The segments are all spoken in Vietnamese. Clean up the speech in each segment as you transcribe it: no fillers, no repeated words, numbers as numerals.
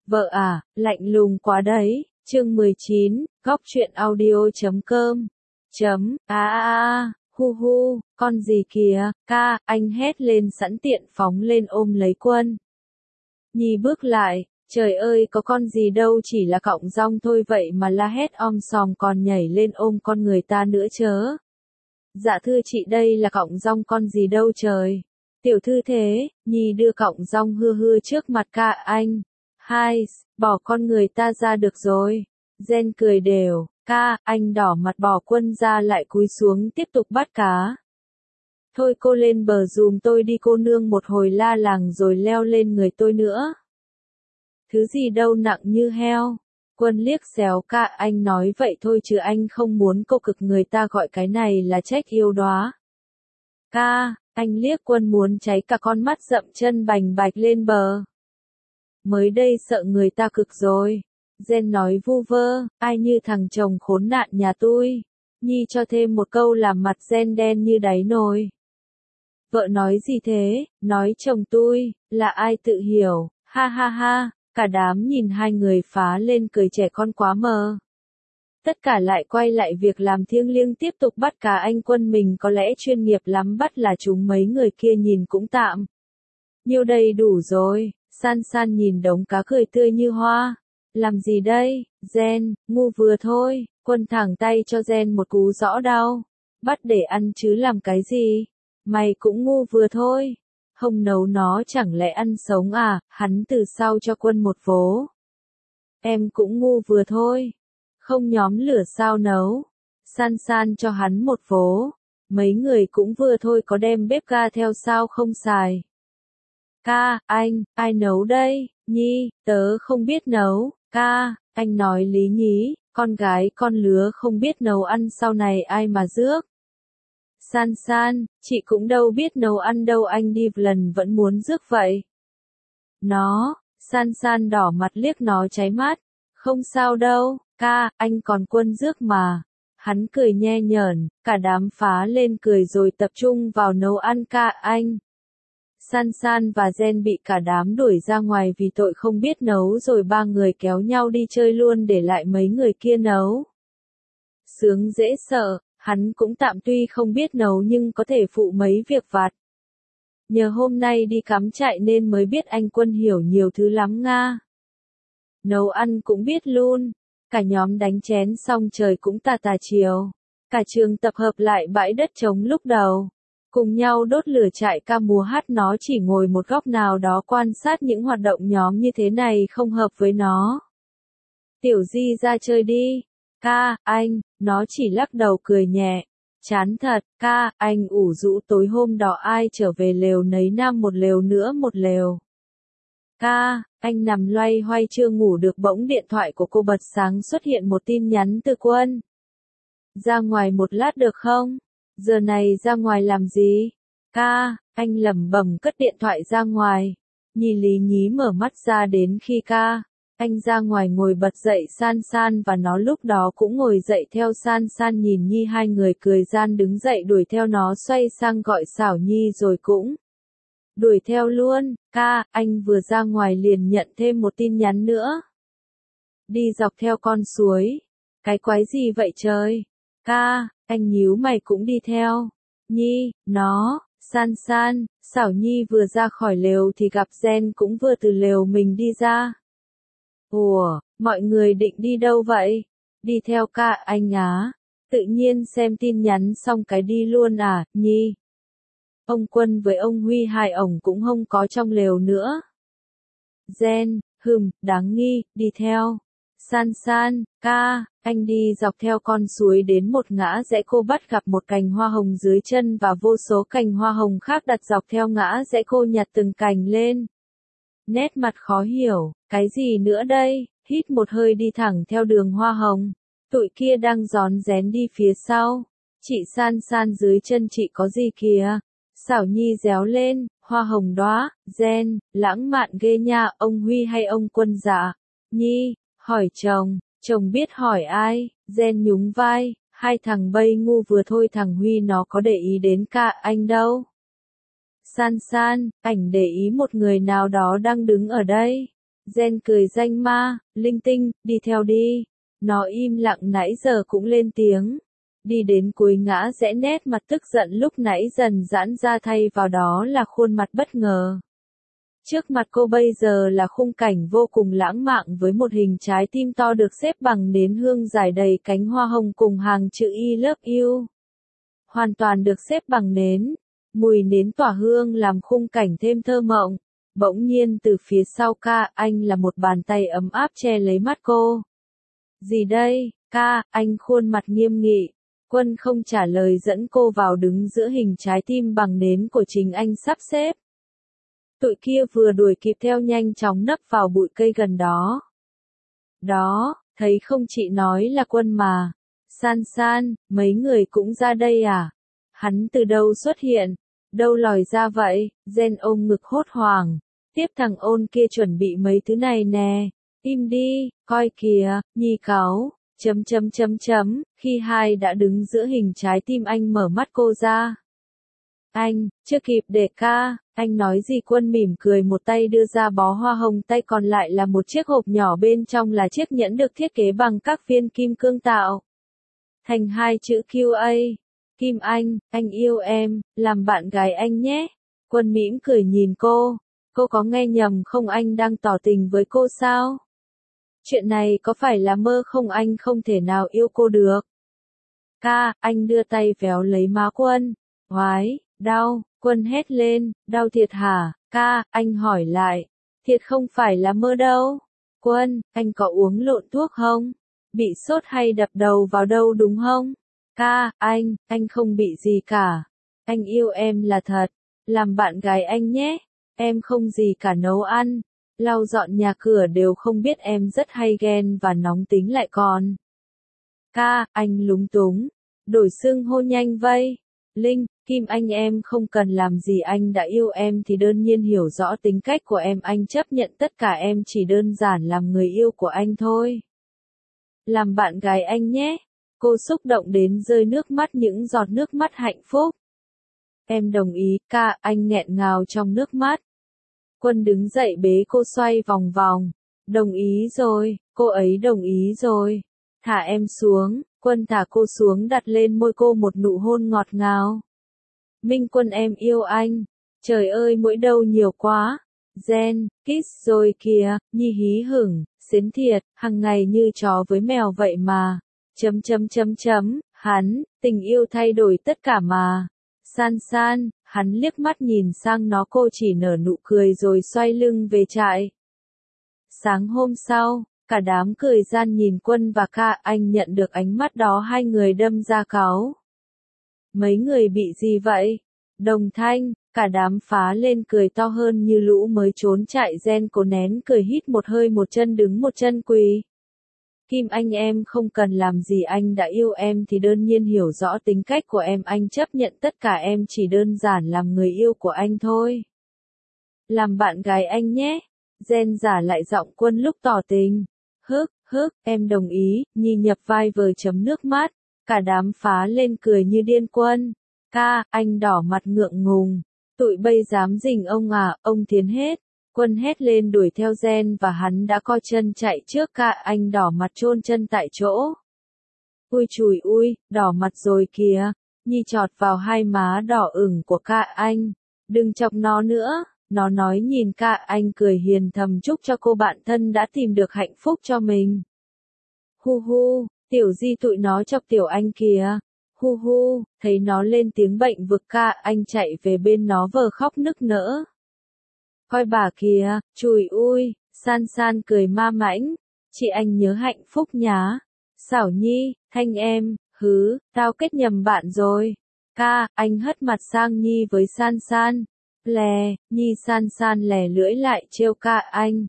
Vợ à, lạnh lùng quá đấy. Chương 19, góc truyện audio.com. Hu hu, con gì kìa, ca, anh hét lên sẵn tiện phóng lên ôm lấy Quân. Nhi bước lại, trời ơi có con gì đâu chỉ là cọng rong thôi vậy mà la hét om sòm còn nhảy lên ôm con người ta nữa chớ. Dạ thưa chị đây là cọng rong con gì đâu trời. Tiểu thư thế, Nhi đưa cọng rong hưa hưa trước mặt ca anh. Hai, bỏ con người ta ra được rồi. Gen cười đều, ca, anh đỏ mặt bỏ Quân ra lại cúi xuống tiếp tục bắt cá. Thôi cô lên bờ dùm tôi đi cô nương một hồi la làng rồi leo lên người tôi nữa. Thứ gì đâu nặng như heo. Quân liếc xéo ca anh nói vậy thôi chứ anh không muốn cô cực người ta gọi cái này là trách yêu đóa. Ca, anh liếc Quân muốn cháy cả con mắt dậm chân bành bạch lên bờ. Mới đây sợ người ta cực rồi. Gen nói vu vơ, ai như thằng chồng khốn nạn nhà tôi. Nhi cho thêm một câu làm mặt Gen đen như đáy nồi. Vợ nói gì thế, nói chồng tôi, là ai tự hiểu, ha ha ha, cả đám nhìn hai người phá lên cười trẻ con quá mờ. Tất cả lại quay lại việc làm thiêng liêng tiếp tục bắt cá anh Quân mình có lẽ chuyên nghiệp lắm bắt là chúng mấy người kia nhìn cũng tạm. Nhiêu đây đủ rồi, San San nhìn đống cá cười tươi như hoa. Làm gì đây, Gen, ngu vừa thôi, Quân thẳng tay cho Gen một cú rõ đau. Bắt để ăn chứ làm cái gì? Mày cũng ngu vừa thôi. Không nấu nó chẳng lẽ ăn sống à, hắn từ sau cho Quân một vố. Em cũng ngu vừa thôi. Không nhóm lửa sao nấu. San San cho hắn một vố. Mấy người cũng vừa thôi có đem bếp ga theo sao không xài. Ca, anh, ai nấu đây? Nhi, tớ không biết nấu. Ca, anh nói lý nhí, con gái con lứa không biết nấu ăn sau này ai mà rước. San San, chị cũng đâu biết nấu ăn đâu anh đi lần vẫn muốn rước vậy. Nó, San San đỏ mặt liếc nó cháy mắt. Không sao đâu, ca, anh còn Quân rước mà. Hắn cười nhe nhởn, cả đám phá lên cười rồi tập trung vào nấu ăn ca anh. San San và Gen bị cả đám đuổi ra ngoài vì tội không biết nấu rồi ba người kéo nhau đi chơi luôn để lại mấy người kia nấu. Sướng dễ sợ, hắn cũng tạm tuy không biết nấu nhưng có thể phụ mấy việc vặt. Nhờ hôm nay đi cắm trại nên mới biết anh Quân hiểu nhiều thứ lắm nga. Nấu ăn cũng biết luôn, cả nhóm đánh chén xong trời cũng tà tà chiều. Cả trường tập hợp lại bãi đất trống lúc đầu. Cùng nhau đốt lửa trại ca múa hát nó chỉ ngồi một góc nào đó quan sát những hoạt động nhóm như thế này không hợp với nó. Tiểu Di ra chơi đi. Ca, anh, nó chỉ lắc đầu cười nhẹ. Chán thật, ca, anh ủ rũ tối hôm đó ai trở về lều nấy năm một lều nữa một lều. Ca, anh nằm loay hoay chưa ngủ được bỗng điện thoại của cô bật sáng xuất hiện một tin nhắn từ Quân. Ra ngoài một lát được không? Giờ này ra ngoài làm gì? Ca, anh lẩm bẩm cất điện thoại ra ngoài. Nhi lý nhí mở mắt ra đến khi ca. Anh ra ngoài ngồi bật dậy San San và nó lúc đó cũng ngồi dậy theo San San nhìn Nhi hai người cười gian đứng dậy đuổi theo nó xoay sang gọi xảo Nhi rồi cũng đuổi theo luôn. Ca, anh vừa ra ngoài liền nhận thêm một tin nhắn nữa. Đi dọc theo con suối. Cái quái gì vậy trời? Ca, anh nhíu mày cũng đi theo. Nhi, nó, San San, xảo Nhi vừa ra khỏi lều thì gặp Gen cũng vừa từ lều mình đi ra. Ủa, mọi người định đi đâu vậy? Đi theo ca anh á. Tự nhiên xem tin nhắn xong cái đi luôn à, Nhi. Ông Quân với ông Huy hai ổng cũng không có trong lều nữa. Gen, đáng nghi, đi theo. San San, ca, anh đi dọc theo con suối đến một ngã rẽ cô bắt gặp một cành hoa hồng dưới chân và vô số cành hoa hồng khác đặt dọc theo ngã rẽ cô nhặt từng cành lên. Nét mặt khó hiểu, cái gì nữa đây, hít một hơi đi thẳng theo đường hoa hồng. Tụi kia đang rón rén đi phía sau. Chị San San dưới chân chị có gì kìa? Xảo Nhi réo lên, hoa hồng đóa, Gen, lãng mạn ghê nha, ông Huy hay ông Quân dạ? Nhi, hỏi chồng biết hỏi ai? Gen nhún vai, hai thằng bay ngu vừa thôi thằng Huy nó có để ý đến ca anh đâu. San San, ảnh để ý một người nào đó đang đứng ở đây. Gen cười danh ma, linh tinh, đi theo đi. Nó im lặng nãy giờ cũng lên tiếng. Đi đến cuối ngã rẽ nét mặt tức giận lúc nãy dần giãn ra thay vào đó là khuôn mặt bất ngờ. Trước mặt cô bây giờ là khung cảnh vô cùng lãng mạn với một hình trái tim to được xếp bằng nến hương dài đầy cánh hoa hồng cùng hàng chữ I love you. Hoàn toàn được xếp bằng nến. Mùi nến tỏa hương làm khung cảnh thêm thơ mộng. Bỗng nhiên từ phía sau ca, anh là một bàn tay ấm áp che lấy mắt cô. Gì đây, ca, anh khuôn mặt nghiêm nghị. Quân không trả lời dẫn cô vào đứng giữa hình trái tim bằng nến của chính anh sắp xếp. Tụi kia vừa đuổi kịp theo nhanh chóng nấp vào bụi cây gần đó. Đó, thấy không chị nói là Quân mà. San San, mấy người cũng ra đây à? Hắn từ đâu xuất hiện? Đâu lòi ra vậy? Gen ôm ngực hốt hoảng. Tiếp thằng ôn kia chuẩn bị mấy thứ này nè. Im đi, coi kìa, Nhi cáu. Khi hai đã đứng giữa hình trái tim anh mở mắt cô ra. Anh, chưa kịp để ca, anh nói gì? Quân mỉm cười một tay đưa ra bó hoa hồng, tay còn lại là một chiếc hộp nhỏ bên trong là chiếc nhẫn được thiết kế bằng các viên kim cương tạo. Thành hai chữ QA. Kim anh yêu em, làm bạn gái anh nhé. Quân mỉm cười nhìn cô có nghe nhầm không? Anh đang tỏ tình với cô sao? Chuyện này có phải là mơ không? Anh không thể nào yêu cô được. Ca, anh đưa tay véo lấy má Quân. Oái, đau, Quân hét lên, đau thiệt hả? Ca, anh hỏi lại. Thiệt không phải là mơ đâu. Quân, anh có uống lộn thuốc không? Bị sốt hay đập đầu vào đâu đúng không? Ca, anh không bị gì cả. Anh yêu em là thật. Làm bạn gái anh nhé. Em không gì cả, nấu ăn, lau dọn nhà cửa đều không biết, em rất hay ghen và nóng tính lại còn. Ca, anh lúng túng. Đổi xưng hô nhanh vây. Linh, Kim anh em không cần làm gì, anh đã yêu em thì đương nhiên hiểu rõ tính cách của em, anh chấp nhận tất cả, em chỉ đơn giản làm người yêu của anh thôi. Làm bạn gái anh nhé. Cô xúc động đến rơi nước mắt, những giọt nước mắt hạnh phúc. Em đồng ý, ca, anh nghẹn ngào trong nước mắt. Quân đứng dậy bế cô xoay vòng vòng. Đồng ý rồi, cô ấy đồng ý rồi. Thả em xuống. Quân thả cô xuống, đặt lên môi cô một nụ hôn ngọt ngào. Minh Quân em yêu anh. Trời ơi mũi đâu nhiều quá. Gen, kiss rồi kìa, Nhi hí hửng, xến thiệt, hằng ngày như chó với mèo vậy mà. Hắn, tình yêu thay đổi tất cả mà. San San, hắn liếc mắt nhìn sang nó, cô chỉ nở nụ cười rồi xoay lưng về trại. Sáng hôm sau, cả đám cười gian nhìn Quân và ca, anh nhận được ánh mắt đó, hai người đâm ra cáu. Mấy người bị gì vậy? Đồng thanh, cả đám phá lên cười to hơn như lũ mới trốn chạy. Gen cố nén cười, hít một hơi, một chân đứng một chân quỳ. Kim anh em không cần làm gì, anh đã yêu em thì đương nhiên hiểu rõ tính cách của em, anh chấp nhận tất cả, em chỉ đơn giản làm người yêu của anh thôi. Làm bạn gái anh nhé. Gen giả lại giọng Quân lúc tỏ tình. Em đồng ý, Nhi nhập vai vờ chấm nước mắt. Cả đám phá lên cười như điên. Quân, ca, anh đỏ mặt ngượng ngùng. Tụi bây dám rình ông à, ông tiến hết. Quân hét lên đuổi theo Gen và hắn đã co chân chạy trước ca, anh đỏ mặt chôn chân tại chỗ. Ui chùi ui, đỏ mặt rồi kìa. Nhi chọt vào hai má đỏ ửng của ca anh. Đừng chọc nó nữa, nó nói nhìn ca, anh cười hiền thầm chúc cho cô bạn thân đã tìm được hạnh phúc cho mình. Hu hu, tiểu Di tụi nó chọc tiểu anh kìa. Hu hu, thấy nó lên tiếng bệnh vực ca, anh chạy về bên nó vờ khóc nức nở. Coi bà kìa, chùi ui, San San cười ma mãnh. Chị anh nhớ hạnh phúc nhá. Xảo Nhi, Thanh em, tao kết nhầm bạn rồi. Ca, anh hất mặt sang Nhi với San San. Lè, Nhi San San lè lưỡi lại trêu ca anh.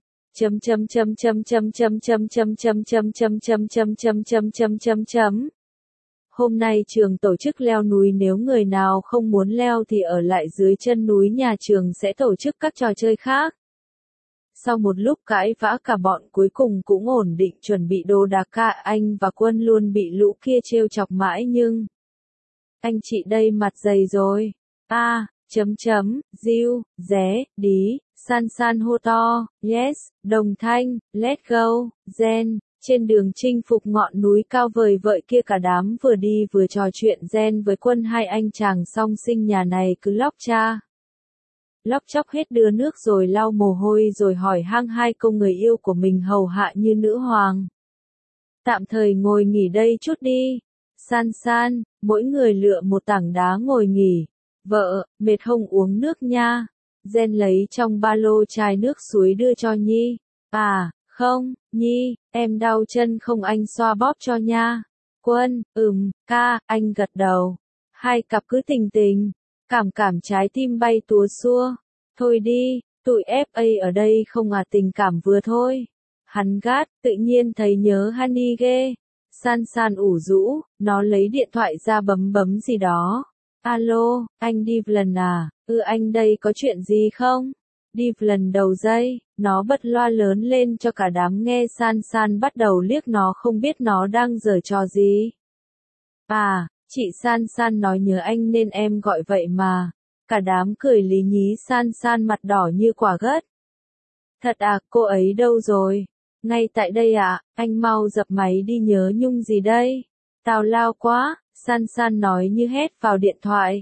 Hôm nay trường tổ chức leo núi, nếu người nào không muốn leo thì ở lại dưới chân núi, nhà trường sẽ tổ chức các trò chơi khác. Sau một lúc cãi vã, cả bọn cuối cùng cũng ổn định chuẩn bị đồ đạc. Ca, anh và Quân luôn bị lũ kia trêu chọc mãi nhưng anh chị đây mặt dày rồi. Diu, dé, đí, San San hô to, yes, đồng thanh, let's go, Jen. Trên đường chinh phục ngọn núi cao vời vợi kia cả đám vừa đi vừa trò chuyện Jen với Quân, hai anh chàng song sinh nhà này cứ lóc chóc hết đưa nước rồi lau mồ hôi rồi hỏi han hai câu người yêu của mình hầu hạ như nữ hoàng. Tạm thời ngồi nghỉ đây chút đi. San San, mỗi người lựa một tảng đá ngồi nghỉ. Vợ, mệt không uống nước nha. Jen lấy trong ba lô chai nước suối đưa cho Nhi. À, không, Nhi, em đau chân không anh xoa bóp cho nha. Quân, ca, anh gật đầu. Hai cặp cứ tình tình, cảm trái tim bay túa xua. Thôi đi, tụi FA ở đây không à, tình cảm vừa thôi. Hắn gắt, tự nhiên thấy nhớ Honey ghê. San San ủ rũ, nó lấy điện thoại ra bấm gì đó. Alo, anh Devlin à, anh đây có chuyện gì không? Devlin đầu dây, nó bật loa lớn lên cho cả đám nghe. San San bắt đầu liếc nó không biết nó đang giở trò gì. À, chị San San nói nhớ anh nên em gọi vậy mà. Cả đám cười lý nhí. San San mặt đỏ như quả gất. Thật à, cô ấy đâu rồi? Ngay tại đây ạ, anh mau dập máy đi, nhớ nhung gì đây? Tào lao quá, San San nói như hét vào điện thoại.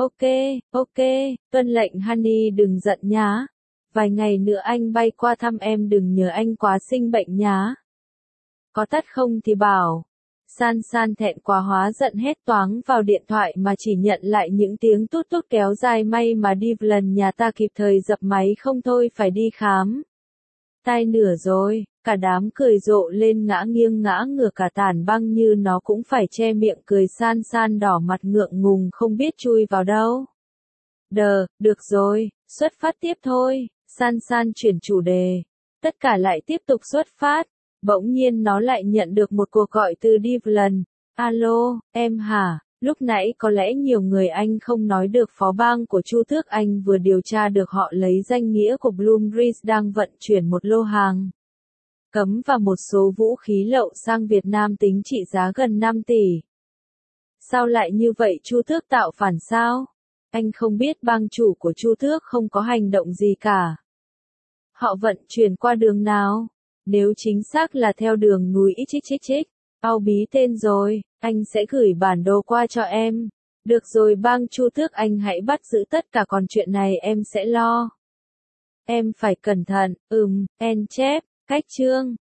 Ok, tuân lệnh Honey, đừng giận nhá. Vài ngày nữa anh bay qua thăm em, đừng nhớ anh quá sinh bệnh nhá. Có tắt không thì bảo. San San thẹn quá hóa giận hét toáng vào điện thoại mà chỉ nhận lại những tiếng tút tút kéo dài. May mà Devlin nhà ta kịp thời dập máy, không thôi phải đi khám. Tai nửa rồi, cả đám cười rộ lên ngã nghiêng ngã ngửa, cả Tản Băng như nó cũng phải che miệng cười. San San đỏ mặt ngượng ngùng không biết chui vào đâu. Được rồi, xuất phát tiếp thôi. San San chuyển chủ đề. Tất cả lại tiếp tục xuất phát. Bỗng nhiên nó lại nhận được một cuộc gọi từ Devlin. Alo, em hả? Lúc nãy có lẽ nhiều người anh không nói được. Phó bang của Chu Tước Anh vừa điều tra được họ lấy danh nghĩa của Bloombridge đang vận chuyển một lô hàng cấm và một số vũ khí lậu sang Việt Nam tính trị giá gần 5 tỷ. Sao lại như vậy? Chu Tước tạo phản sao? Anh không biết bang chủ của Chu Tước không có hành động gì cả. Họ vận chuyển qua đường nào? Nếu chính xác là theo đường núi Ixchich, ao bí tên rồi, anh sẽ gửi bản đồ qua cho em. Được rồi bang Chu Tước Anh hãy bắt giữ tất cả, còn chuyện này em sẽ lo. Em phải cẩn thận, en chép, cách chương.